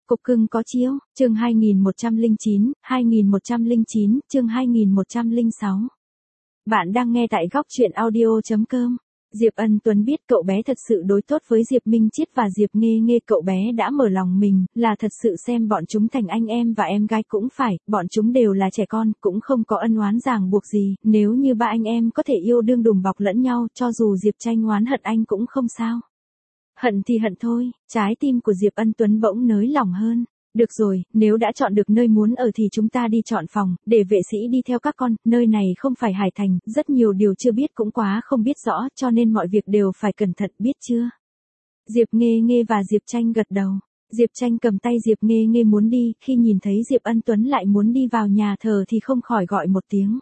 Cục cưng có chiếu, chương 2109, chương 2106. Bạn đang nghe tại góc truyện audio.com. Diệp Ân Tuấn biết cậu bé thật sự đối tốt với Diệp Minh Chiết và Diệp Nghê Nghê, cậu bé đã mở lòng mình, là thật sự xem bọn chúng thành anh em và em gái cũng phải, bọn chúng đều là trẻ con, cũng không có ân oán ràng buộc gì, nếu như ba anh em có thể yêu đương đùm bọc lẫn nhau, cho dù Diệp Tranh oán hận anh cũng không sao. Hận thì hận thôi, trái tim của Diệp Ân Tuấn bỗng nới lỏng hơn. Được rồi, nếu đã chọn được nơi muốn ở thì chúng ta đi chọn phòng, để vệ sĩ đi theo các con, nơi này không phải Hải Thành, rất nhiều điều chưa biết cũng quá không biết rõ, cho nên mọi việc đều phải cẩn thận, biết chưa? Diệp Nghê Nghê và Diệp Tranh gật đầu. Diệp Tranh cầm tay Diệp Nghê Nghê muốn đi, khi nhìn thấy Diệp Ân Tuấn lại muốn đi vào nhà thờ thì không khỏi gọi một tiếng.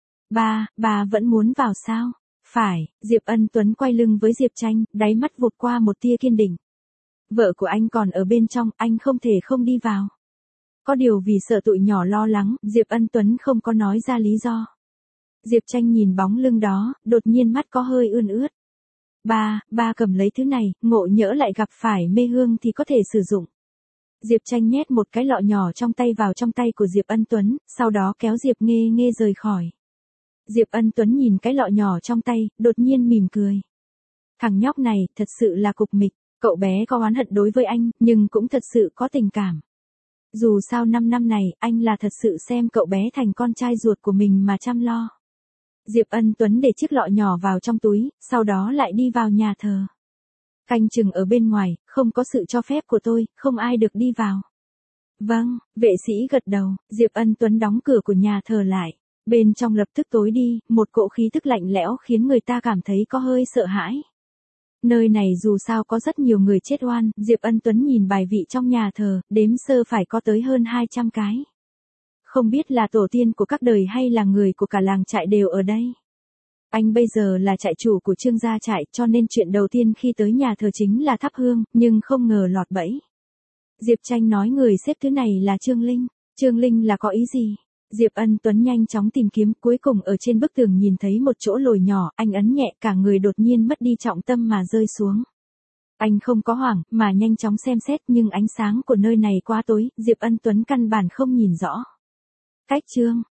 Bà vẫn muốn vào sao? Phải, Diệp Ân Tuấn quay lưng với Diệp Tranh, đáy mắt vụt qua một tia kiên định. Vợ của anh còn ở bên trong, anh không thể không đi vào. Có điều vì sợ tụi nhỏ lo lắng, Diệp Ân Tuấn không có nói ra lý do. Diệp Tranh nhìn bóng lưng đó, đột nhiên mắt có hơi ươn ướt. Ba cầm lấy thứ này, ngộ nhỡ lại gặp phải mê hương thì có thể sử dụng. Diệp Tranh nhét một cái lọ nhỏ trong tay vào trong tay của Diệp Ân Tuấn, sau đó kéo Diệp Nghê Nghê rời khỏi. Diệp Ân Tuấn nhìn cái lọ nhỏ trong tay, đột nhiên mỉm cười. Thằng nhóc này, thật sự là cục mịch, cậu bé có oán hận đối với anh, nhưng cũng thật sự có tình cảm. Dù sao 5 năm này, anh là thật sự xem cậu bé thành con trai ruột của mình mà chăm lo. Diệp Ân Tuấn để chiếc lọ nhỏ vào trong túi, sau đó lại đi vào nhà thờ. Canh chừng ở bên ngoài, không có sự cho phép của tôi, không ai được đi vào. Vâng, vệ sĩ gật đầu, Diệp Ân Tuấn đóng cửa của nhà thờ lại. Bên trong lập tức tối đi, một cỗ khí tức lạnh lẽo khiến người ta cảm thấy có hơi sợ hãi. Nơi này dù sao có rất nhiều người chết oan, Diệp Ân Tuấn nhìn bài vị trong nhà thờ, đếm sơ phải có tới hơn 200 cái. Không biết là tổ tiên của các đời hay là người của cả làng trại đều ở đây. Anh bây giờ là trại chủ của Trương gia trại, cho nên chuyện đầu tiên khi tới nhà thờ chính là thắp hương, nhưng không ngờ lọt bẫy. Diệp Tranh nói người xếp thứ này là Trương Linh. Trương Linh là có ý gì? Diệp Ân Tuấn nhanh chóng tìm kiếm, cuối cùng ở trên bức tường nhìn thấy một chỗ lồi nhỏ, anh ấn nhẹ, cả người đột nhiên mất đi trọng tâm mà rơi xuống. Anh không có hoảng, mà nhanh chóng xem xét, nhưng ánh sáng của nơi này quá tối, Diệp Ân Tuấn căn bản không nhìn rõ. Cách Trương,